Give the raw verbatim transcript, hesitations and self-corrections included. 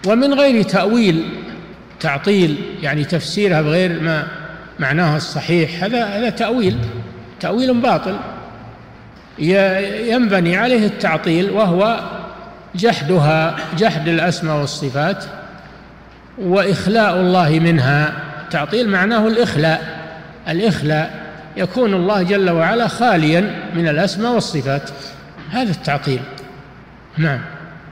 ومن غير تأويل، تعطيل يعني تفسيرها بغير ما معناها الصحيح، هذا هذا تأويل تأويل باطل ينبني عليه التعطيل، وهو جحدها، جحد الأسماء والصفات وإخلاء الله منها. تعطيل معناه الإخلاء، الإخلاء يكون الله جل وعلا خاليا من الأسماء والصفات، هذا التعطيل. نعم.